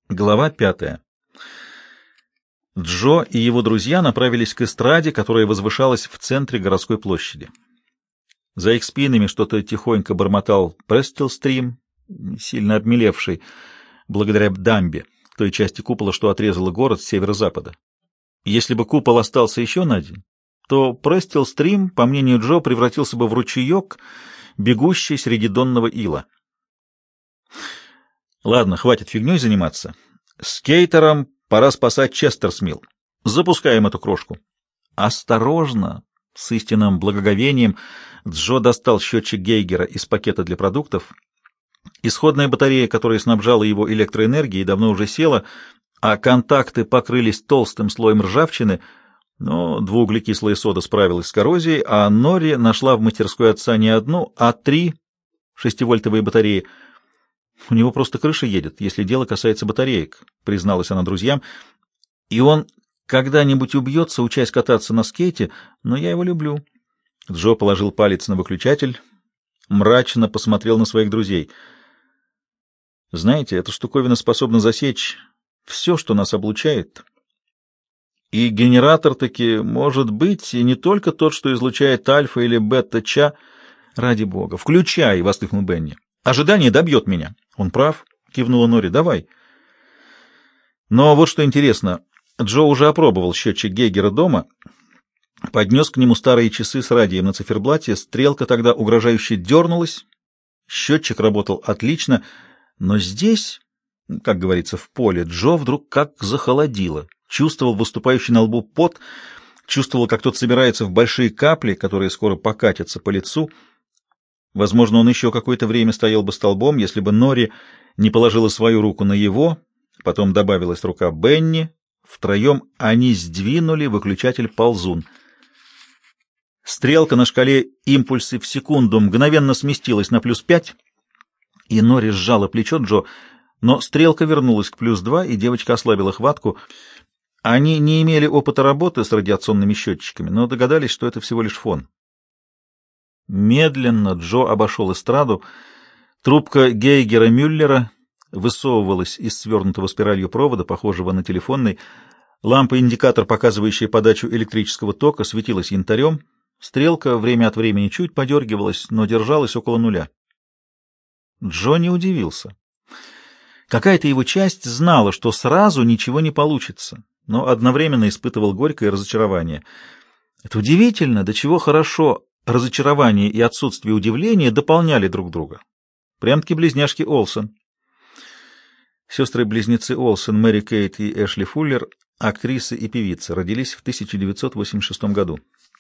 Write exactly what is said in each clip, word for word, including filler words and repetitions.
Глава пятая. Джо и его друзья направились к эстраде, которая возвышалась в центре городской площади. За их спинами что-то тихонько бормотал Престилстрим, сильно обмелевший, благодаря дамбе, той части купола, что отрезала город с северо-запада. Если бы купол остался еще на день, то Престилстрим, по мнению Джо, превратился бы в ручеек, бегущий среди донного ила. Ладно, хватит фигней заниматься. Скейтерам пора спасать Честерсмилл. Запускаем эту крошку. Осторожно! С истинным благоговением Джо достал счетчик Гейгера из пакета для продуктов. Исходная батарея, которая снабжала его электроэнергией, давно уже села, а контакты покрылись толстым слоем ржавчины, но двууглекислая сода справилась с коррозией, а Нори нашла в мастерской отца не одну, а три шестивольтовые батареи. «У него просто крыша едет, если дело касается батареек», — призналась она друзьям. «И он когда-нибудь убьется, учась кататься на скейте, но я его люблю». Джо положил палец на выключатель, мрачно посмотрел на своих друзей. «Знаете, эта штуковина способна засечь все, что нас облучает. И генератор таки может быть и не только тот, что излучает альфа или бета-ча. Ради бога, включай!» — воскликнул Бенни. «Ожидание добьет меня». «Он прав», — кивнула Нори. «Давай». Но вот что интересно. Джо уже опробовал счетчик Гейгера дома, поднес к нему старые часы с радием на циферблате, стрелка тогда угрожающе дернулась, счетчик работал отлично, но здесь, как говорится, в поле, Джо вдруг как захолодило, чувствовал выступающий на лбу пот, чувствовал, как тот собирается в большие капли, которые скоро покатятся по лицу. Возможно, он еще какое-то время стоял бы столбом, если бы Нори не положила свою руку на его, потом добавилась рука Бенни. Втроем они сдвинули выключатель ползун. Стрелка на шкале импульсы в секунду мгновенно сместилась на плюс пять, и Нори сжала плечо Джо, но стрелка вернулась к плюс два, и девочка ослабила хватку. Они не имели опыта работы с радиационными счетчиками, но догадались, что это всего лишь фон. Медленно Джо обошел эстраду. Трубка Гейгера Мюллера высовывалась из свернутого спиралью провода, похожего на телефонный. Лампа-индикатор, показывающая подачу электрического тока, светилась янтарем. Стрелка время от времени чуть подергивалась, но держалась около нуля. Джо не удивился. Какая-то его часть знала, что сразу ничего не получится, но одновременно испытывал горькое разочарование. Это удивительно, до чего хорошо разочарование и отсутствие удивления дополняли друг друга. Прям-таки близняшки Олсен. Сестры-близнецы Олсен, Мэри Кейт и Эшли Фуллер, актрисы и певицы, родились в тысяча девятьсот восемьдесят шестом году.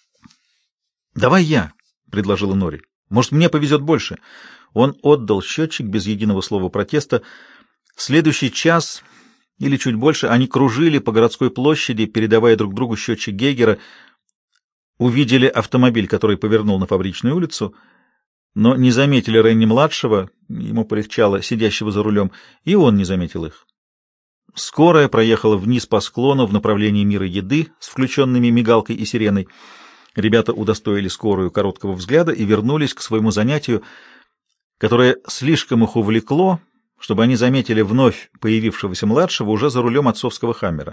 «Давай я», — предложила Нори. «Может, мне повезет больше». Он отдал счетчик без единого слова протеста. Следующий час или чуть больше они кружили по городской площади, передавая друг другу счетчик Гейгера. Увидели автомобиль, который повернул на Фабричную улицу, но не заметили Ренни-младшего, ему полегчало, сидящего за рулем, и он не заметил их. Скорая проехала вниз по склону в направлении мира еды с включенными мигалкой и сиреной. Ребята удостоили скорую короткого взгляда и вернулись к своему занятию, которое слишком их увлекло, чтобы они заметили вновь появившегося младшего уже за рулем отцовского «Хаммера».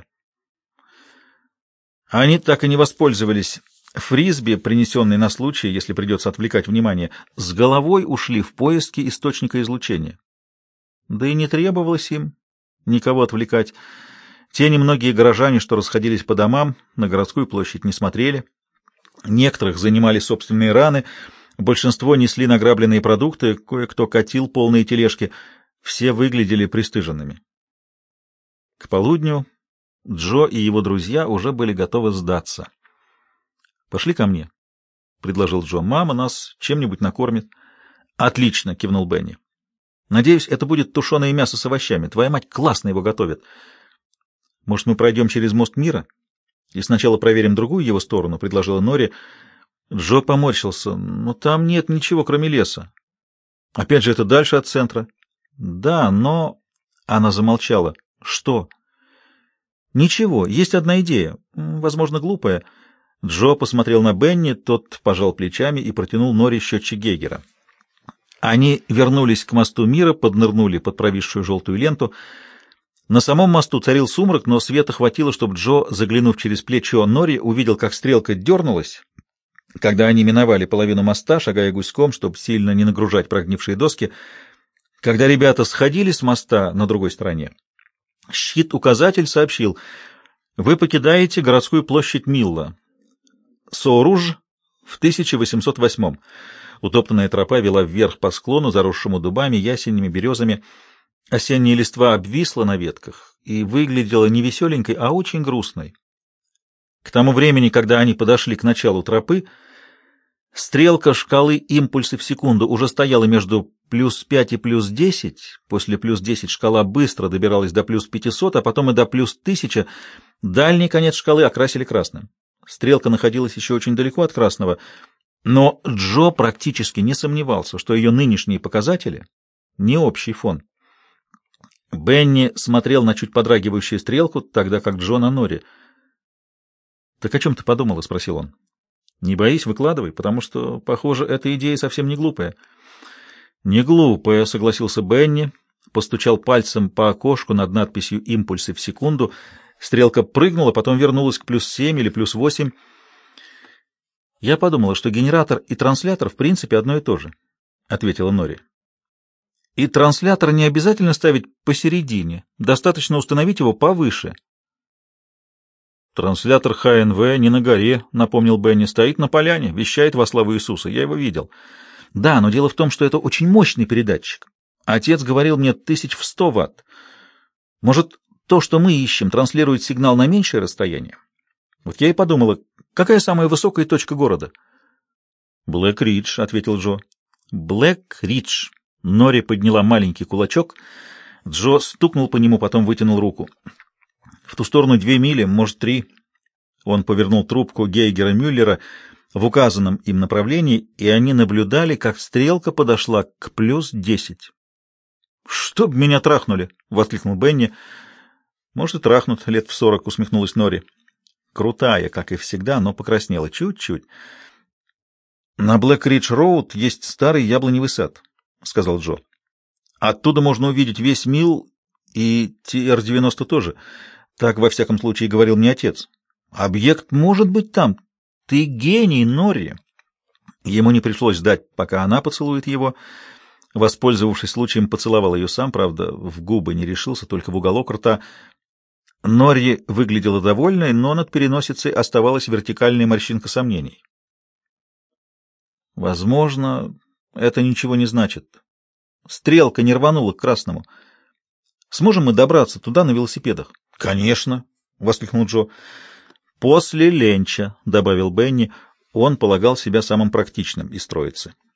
Они так и не воспользовались фрисби, принесенный на случай, если придется отвлекать внимание, с головой ушли в поиски источника излучения. Да и не требовалось им никого отвлекать. Те немногие горожане, что расходились по домам, на городскую площадь не смотрели. Некоторых занимали собственные раны, большинство несли награбленные продукты, кое-кто катил полные тележки. Все выглядели пристыженными. К полудню Джо и его друзья уже были готовы сдаться. «Пошли ко мне», — предложил Джо. «Мама нас чем-нибудь накормит». «Отлично», — кивнул Бенни. «Надеюсь, это будет тушеное мясо с овощами. Твоя мать классно его готовит. Может, мы пройдем через мост мира и сначала проверим другую его сторону», — предложила Нори. Джо поморщился. «Но там нет ничего, кроме леса. Опять же, это дальше от центра». «Да, но...» — она замолчала. «Что?» «Ничего, есть одна идея, возможно, глупая». Джо посмотрел на Бенни, тот пожал плечами и протянул Нори счетчик Гейгера. Они вернулись к мосту мира, поднырнули под провисшую желтую ленту. На самом мосту царил сумрак, но света хватило, чтобы Джо, заглянув через плечо Нори, увидел, как стрелка дернулась, когда они миновали половину моста, шагая гуськом, чтобы сильно не нагружать прогнившие доски. Когда ребята сходили с моста на другой стороне, щит-указатель сообщил: «Вы покидаете городскую площадь Милла. Соруж в тысяча восемьсот восьмом». Утоптанная тропа вела вверх по склону, заросшему дубами, ясенями, березами. Осенняя листва обвисла на ветках и выглядела не веселенькой, а очень грустной. К тому времени, когда они подошли к началу тропы, стрелка шкалы импульсы в секунду уже стояла между плюс пять и плюс десять. После плюс десять шкала быстро добиралась до плюс пятисот, а потом и до плюс тысячи. Дальний конец шкалы окрасили красным. Стрелка находилась еще очень далеко от красного, но Джо практически не сомневался, что ее нынешние показатели — не общий фон. Бенни смотрел на чуть подрагивающую стрелку, тогда как Джо на Нори. «Так о чем ты подумала?» — спросил он. «Не боись, выкладывай, потому что, похоже, эта идея совсем не глупая». «Не глупая», — согласился Бенни, постучал пальцем по окошку над надписью «Импульсы в секунду». Стрелка прыгнула, потом вернулась к плюс семь или плюс восемь. «Я подумала, что генератор и транслятор в принципе одно и то же», — ответила Нори. «И транслятор не обязательно ставить посередине, достаточно установить его повыше». «Транслятор ха эн вэ не на горе», — напомнил Бенни, — «стоит на поляне, вещает во славу Иисуса, я его видел». «Да, но дело в том, что это очень мощный передатчик. Отец говорил мне тысяч в сто ватт. Может, то, что мы ищем, транслирует сигнал на меньшее расстояние? Вот я и подумала, какая самая высокая точка города?» «Блэк-Ридж», — ответил Джо. «Блэк-Ридж». Нори подняла маленький кулачок. Джо стукнул по нему, потом вытянул руку. «В ту сторону две мили, может, три». Он повернул трубку Гейгера Мюллера в указанном им направлении, и они наблюдали, как стрелка подошла к плюс десять. «Чтоб меня трахнули!» — воскликнул Бенни. «Может, и трахнут лет в сорок», — усмехнулась Нори. Крутая, как и всегда, но покраснела чуть-чуть. «На Блэк-Ридж-Роуд есть старый яблоневый сад», — сказал Джо. «Оттуда можно увидеть весь Милл и Ти Эр девяносто тоже. Так, во всяком случае, говорил мне отец. Объект может быть там. Ты гений, Нори». Ему не пришлось ждать, пока она поцелует его. Воспользовавшись случаем, поцеловал ее сам, правда, в губы не решился, только в уголок рта. Нори выглядела довольной, но над переносицей оставалась вертикальная морщинка сомнений. «Возможно, это ничего не значит. Стрелка не рванула к красному. Сможем мы добраться туда на велосипедах?» «Конечно!» — воскликнул Джо. «После ленча», — добавил Бенни. Он полагал себя самым практичным из троицы.